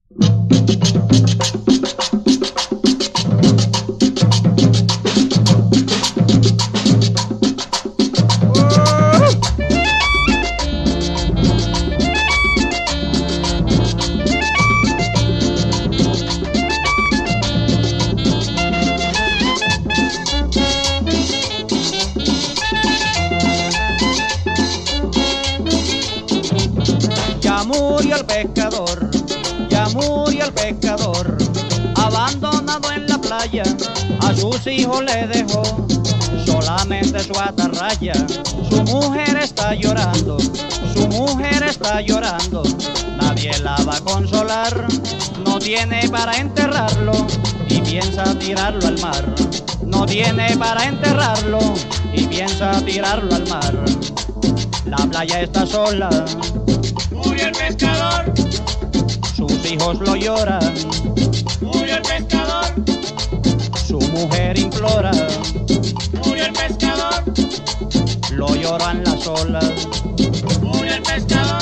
Ya murió el pescador, ya murió el pescador, abandonado en la playa, a sus hijos le dejó solamente su atarraya. Su mujer está llorando, su mujer está llorando, nadie la va a consolar, no tiene para enterrarlo y piensa tirarlo al mar. No tiene para enterrarlo y piensa tirarlo al mar. La playa está sola, murió el pescador, sus hijos lo lloran, murió el pescador, su mujer implora, murió el pescador, lo lloran las olas. murió el pescador.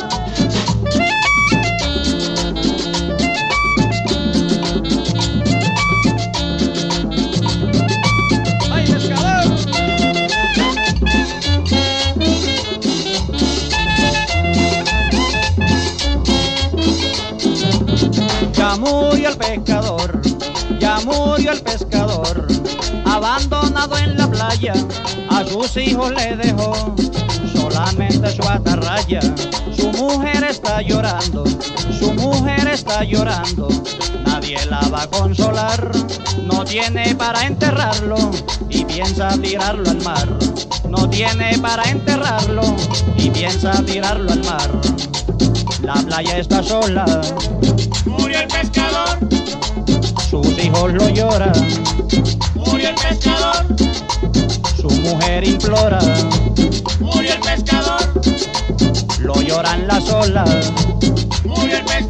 ¡Ay, pescador! Ya murió el pescador, ya murió el pescador, abandonado en la playa, a sus hijos le dejó solamente su atarraya. Su mujer está llorando, su mujer está llorando, nadie la va a consolar, no tiene para enterrarlo y piensa tirarlo al mar. No tiene para enterrarlo y piensa tirarlo al mar. La playa está sola, Murió el pescador, sus hijos lo lloran, murió el pescador, su mujer implora, murió el pescador, lo lloran las olas. murió el pescador.